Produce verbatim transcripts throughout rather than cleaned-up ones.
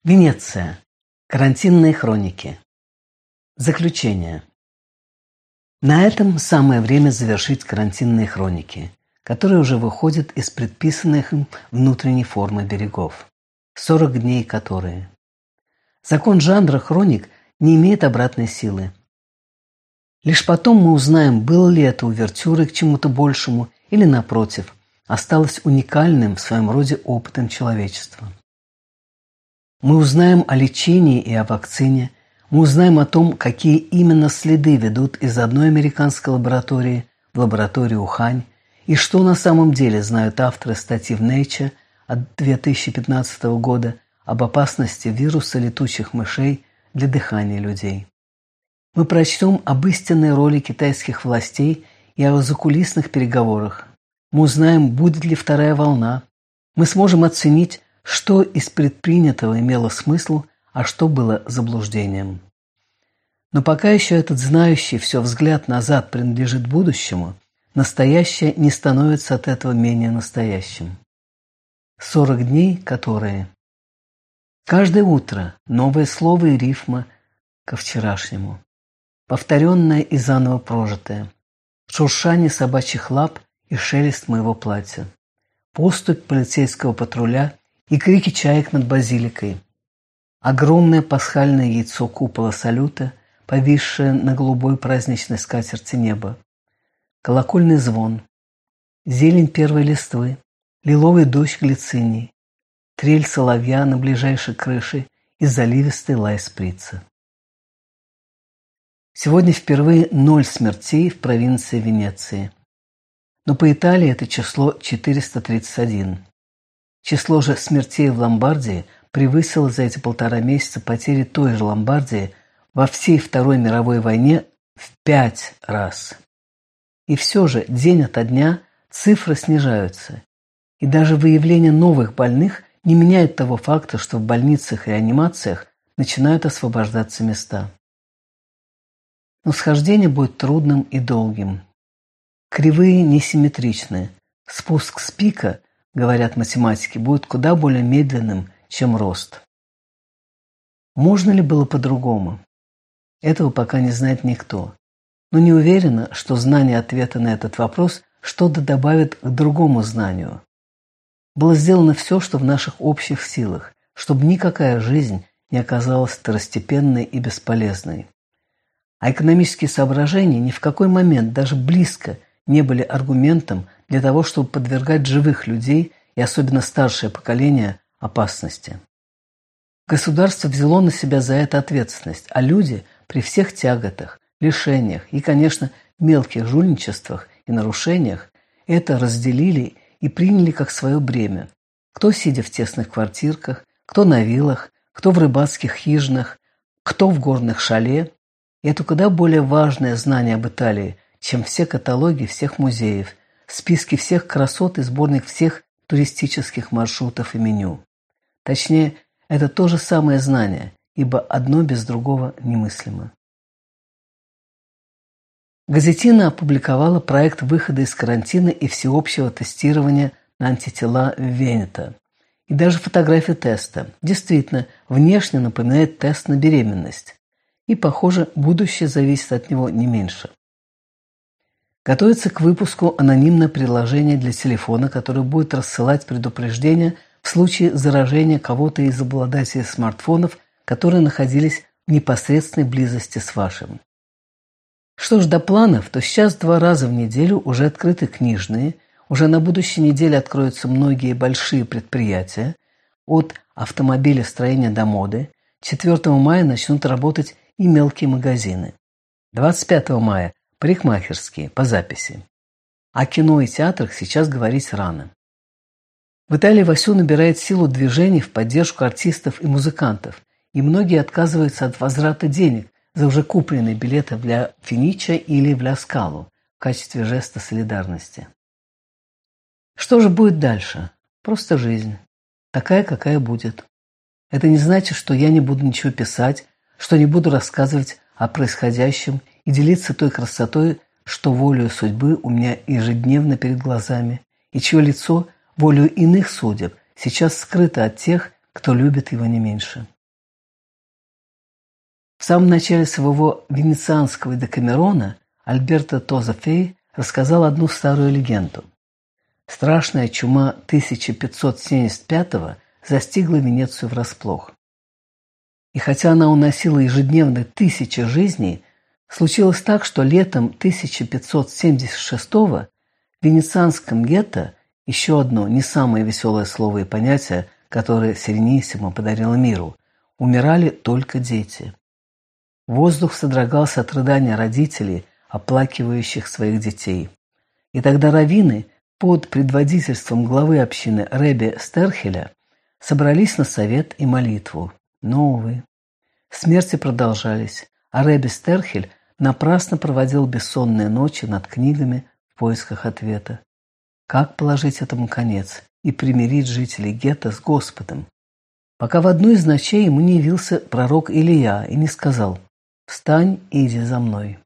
Венеция. Карантинные хроники. Заключение. На этом самое время завершить карантинные хроники, которые уже выходят из предписанных им внутренней формы берегов. сорок дней которые. Закон жанра хроник не имеет обратной силы. Лишь потом мы узнаем, было ли это увертюрой к чему-то большему или, напротив, осталось уникальным в своем роде опытом человечества. Мы узнаем о лечении и о вакцине, мы узнаем о том, какие именно следы ведут из одной американской лаборатории в лабораторию Ухань, и что на самом деле знают авторы статьи в Nature от две тысячи пятнадцатого года об опасности вируса летучих мышей для дыхания людей. Мы прочтем об истинной роли китайских властей и о закулисных переговорах. Мы узнаем, будет ли вторая волна. Мы сможем оценить, что из предпринятого имело смысл, а что было заблуждением. Но пока еще этот знающий все взгляд назад принадлежит будущему, настоящее не становится от этого менее настоящим. Сорок дней, которые. Каждое утро новое слово и рифма ко вчерашнему, повторенное и заново прожитое, шуршание собачьих лап и шелест моего платья, поступь полицейского патруля и крики чаек над базиликой, огромное пасхальное яйцо купола салюта, повисшее на голубой праздничной скатерти неба, колокольный звон, зелень первой листвы, лиловый дождь глициний, трель соловья на ближайшей крыше и заливистый лай сприца. Сегодня впервые ноль смертей в провинции Венеции. Но по Италии это число четыреста тридцать один. Число же смертей в Ломбардии превысило за эти полтора месяца потери той же Ломбардии во всей Второй мировой войне в пять раз. И все же день ото дня цифры снижаются. И даже выявление новых больных не меняет того факта, что в больницах и реанимациях начинают освобождаться места. Но схождение будет трудным и долгим. Кривые несимметричны. Спуск с пика, говорят математики, будет куда более медленным, чем рост. Можно ли было по-другому? Этого пока не знает никто. Но не уверена, что знание ответа на этот вопрос что-то добавит к другому знанию. Было сделано все, что в наших общих силах, чтобы никакая жизнь не оказалась второстепенной и бесполезной. А экономические соображения ни в какой момент даже близко не были аргументом для того, чтобы подвергать живых людей и особенно старшее поколение опасности. Государство взяло на себя за это ответственность, а люди при всех тяготах, лишениях и, конечно, мелких жульничествах и нарушениях это разделили и приняли как свое бремя. Кто сидя в тесных квартирках, кто на виллах, кто в рыбацких хижинах, кто в горных шале. И это куда более важное знание об Италии, чем все каталоги всех музеев, списки всех красот и сборник всех туристических маршрутов и меню. Точнее, это то же самое знание, ибо одно без другого немыслимо. Газетина опубликовала проект выхода из карантина и всеобщего тестирования на антитела в Венето. И даже фотография теста действительно внешне напоминает тест на беременность. И, похоже, будущее зависит от него не меньше. Готовится к выпуску анонимное приложение для телефона, которое будет рассылать предупреждения в случае заражения кого-то из обладателей смартфонов, которые находились в непосредственной близости с вашим. Что ж до планов, то сейчас два раза в неделю уже открыты книжные, уже на будущей неделе откроются многие большие предприятия, от автомобилестроения до моды. четвёртого мая начнут работать и мелкие магазины. двадцать пятого мая – парикмахерские, по записи. О кино и театрах сейчас говорить рано. В Италии вовсю набирает силу движений в поддержку артистов и музыкантов, и многие отказываются от возврата денег за уже купленные билеты для Финича или в Ля Скалу в качестве жеста солидарности. Что же будет дальше? Просто жизнь. Такая, какая будет. Это не значит, что я не буду ничего писать, что не буду рассказывать о происходящем и делиться той красотой, что волею судьбы у меня ежедневно перед глазами, и чье лицо волею иных судеб сейчас скрыто от тех, кто любит его не меньше. В самом начале своего венецианского Декамерона Альберто Тозафей рассказал одну старую легенду. Страшная чума тысяча пятьсот семьдесят пятого застигла Венецию врасплох. И хотя она уносила ежедневно тысячи жизней, случилось так, что летом тысяча пятьсот семьдесят шестого в венецианском гетто, еще одно не самое веселое слово и понятие, которое Серениссимо подарило миру, умирали только дети. Воздух содрогался от рыдания родителей, оплакивающих своих детей. И тогда раввины под предводительством главы общины Ребе Стерхеля собрались на совет и молитву. Но, увы, смерти продолжались, а Ребе Стерхель напрасно проводил бессонные ночи над книгами в поисках ответа. Как положить этому конец и примирить жителей гетто с Господом? Пока в одну из ночей ему не явился пророк Илия и не сказал: «Встань и иди за мной».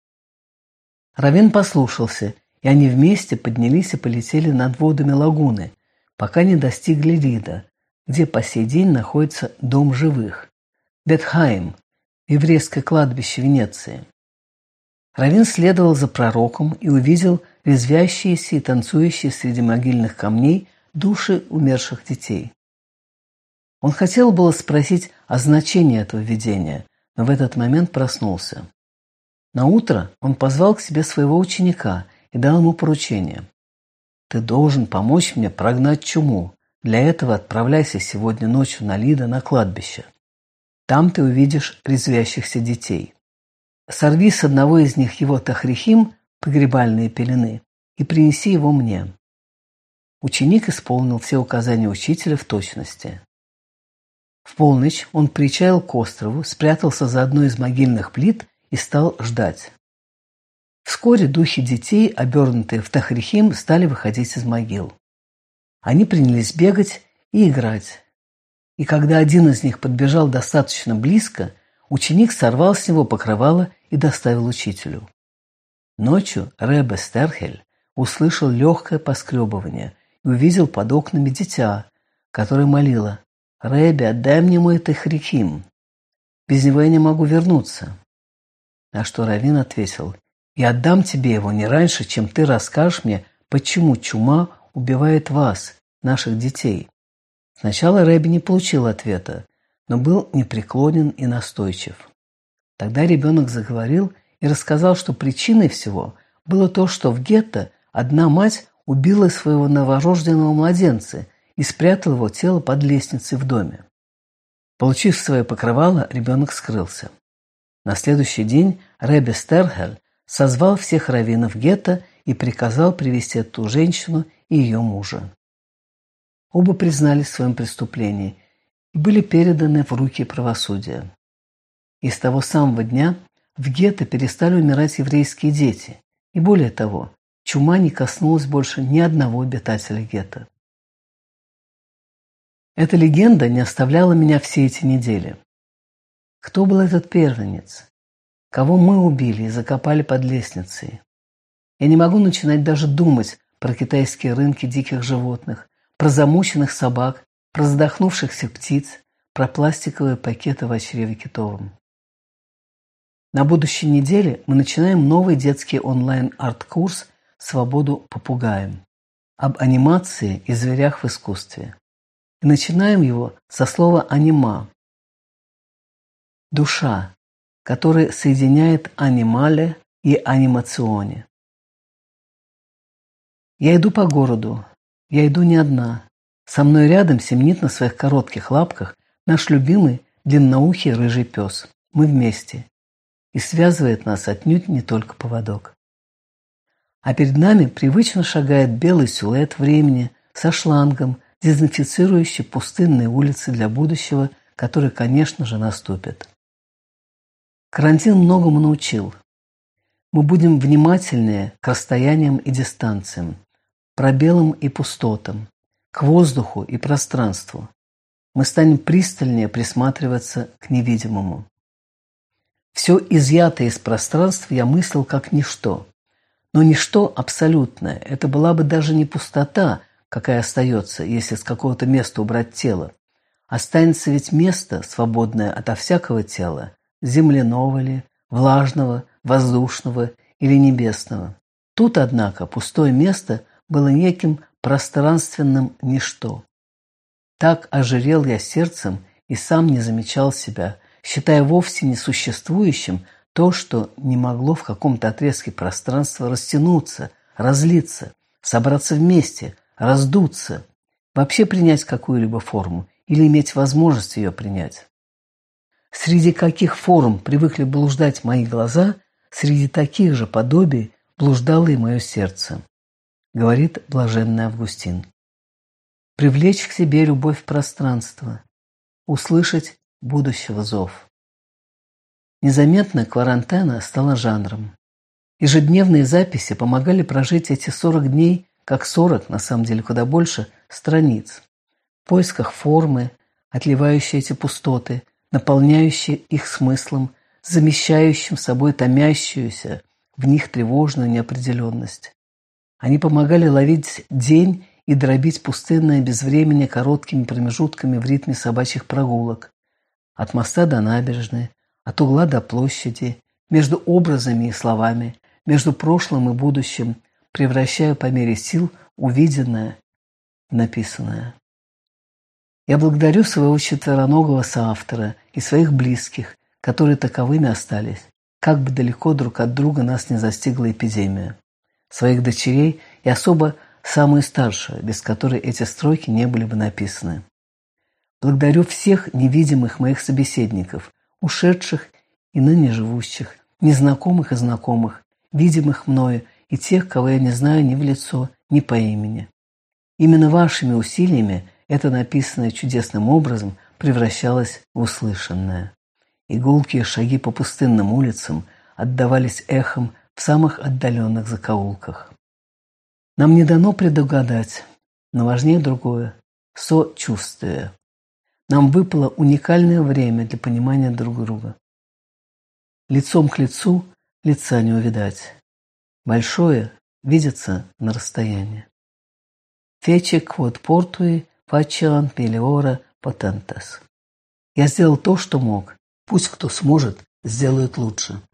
Раввин послушался, и они вместе поднялись и полетели над водами лагуны, пока не достигли Лида, где по сей день находится Дом живых, Бетхаим, еврейское кладбище Венеции. Раввин следовал за пророком и увидел резвящиеся и танцующие среди могильных камней души умерших детей. Он хотел было спросить о значении этого видения, но в этот момент проснулся. Наутро он позвал к себе своего ученика и дал ему поручение. «Ты должен помочь мне прогнать чуму. Для этого отправляйся сегодня ночью на Лидо на кладбище. Там ты увидишь резвящихся детей. Сорви с одного из них его тахрихим, погребальные пелены, и принеси его мне». Ученик исполнил все указания учителя в точности. В полночь он причалил к острову, спрятался за одной из могильных плит и стал ждать. Вскоре духи детей, обернутые в тахрихим, стали выходить из могил. Они принялись бегать и играть. И когда один из них подбежал достаточно близко, ученик сорвал с него покрывало и доставил учителю. Ночью Ребе Стерхель услышал легкое поскребывание и увидел под окнами дитя, которое молило: «Ребе, отдай мне мой тахрихим. Без него я не могу вернуться». На что раввин ответил: «Я отдам тебе его не раньше, чем ты расскажешь мне, почему чума убивает вас, наших детей». Сначала Ребе не получил ответа, но был непреклонен и настойчив. Тогда ребенок заговорил и рассказал, что причиной всего было то, что в гетто одна мать убила своего новорожденного младенца и спрятала его тело под лестницей в доме. Получив свое покрывало, ребенок скрылся. На следующий день Ребе Стерхель созвал всех раввинов гетто и приказал привести эту женщину и ее мужа. Оба признались в своем преступлении и были переданы в руки правосудия. И с того самого дня в гетто перестали умирать еврейские дети, и более того, чума не коснулась больше ни одного обитателя гетто. Эта легенда не оставляла меня все эти недели. Кто был этот первенец? Кого мы убили и закопали под лестницей? Я не могу начинать даже думать про китайские рынки диких животных, про замученных собак, про задохнувшихся птиц, про пластиковые пакеты в чреве китовом. На будущей неделе мы начинаем новый детский онлайн-арт-курс «Свободу попугаям» об анимации и зверях в искусстве. И начинаем его со слова «анима» – душа, которая соединяет анимале и анимационе. Я иду по городу, я иду не одна. Со мной рядом семенит на своих коротких лапках наш любимый длинноухий рыжий пес. Мы вместе. И связывает нас отнюдь не только поводок. А перед нами привычно шагает белый силуэт времени со шлангом, дезинфицирующий пустынные улицы для будущего, который, конечно же, наступит. Карантин многому научил. Мы будем внимательнее к расстояниям и дистанциям, пробелам и пустотам, к воздуху и пространству. Мы станем пристальнее присматриваться к невидимому. Все изъятое из пространства я мыслил как ничто. Но ничто абсолютное. Это была бы даже не пустота, какая остается, если с какого-то места убрать тело. Останется ведь место, свободное ото всякого тела, земляного ли, влажного, воздушного или небесного. Тут, однако, пустое место было неким пространственным ничто. Так ожирел я сердцем и сам не замечал себя, считая вовсе несуществующим то, что не могло в каком-то отрезке пространства растянуться, разлиться, собраться вместе, раздуться, вообще принять какую-либо форму или иметь возможность ее принять. Среди каких форм привыкли блуждать мои глаза, среди таких же подобий блуждало и мое сердце, говорит блаженный Августин. Привлечь к себе любовь пространства, услышать будущего зов. Незаметно кварантена стала жанром. Ежедневные записи помогали прожить эти сорок дней, как сорок, на самом деле куда больше, страниц, в поисках формы, отливающей эти пустоты, наполняющей их смыслом, замещающим собой томящуюся в них тревожную неопределенность. Они помогали ловить день и дробить пустынное безвременье короткими промежутками в ритме собачьих прогулок. От моста до набережной, от угла до площади, между образами и словами, между прошлым и будущим, превращая по мере сил увиденное в написанное. Я благодарю своего четвероногого соавтора и своих близких, которые таковыми остались, как бы далеко друг от друга нас не застигла эпидемия. Своих дочерей и особо самую старшую, без которой эти строки не были бы написаны. Благодарю всех невидимых моих собеседников, ушедших и ныне живущих, незнакомых и знакомых, видимых мною и тех, кого я не знаю ни в лицо, ни по имени. Именно вашими усилиями это написанное чудесным образом превращалось в услышанное. И гулкие шаги по пустынным улицам отдавались эхом в самых отдаленных закоулках. Нам не дано предугадать, но важнее другое – сочувствие. Нам выпало уникальное время для понимания друг друга. Лицом к лицу лица не увидать. Большое видится на расстоянии. Fece quod portui faciam meliora potentas. Я сделал то, что мог. Пусть кто сможет, сделает лучше.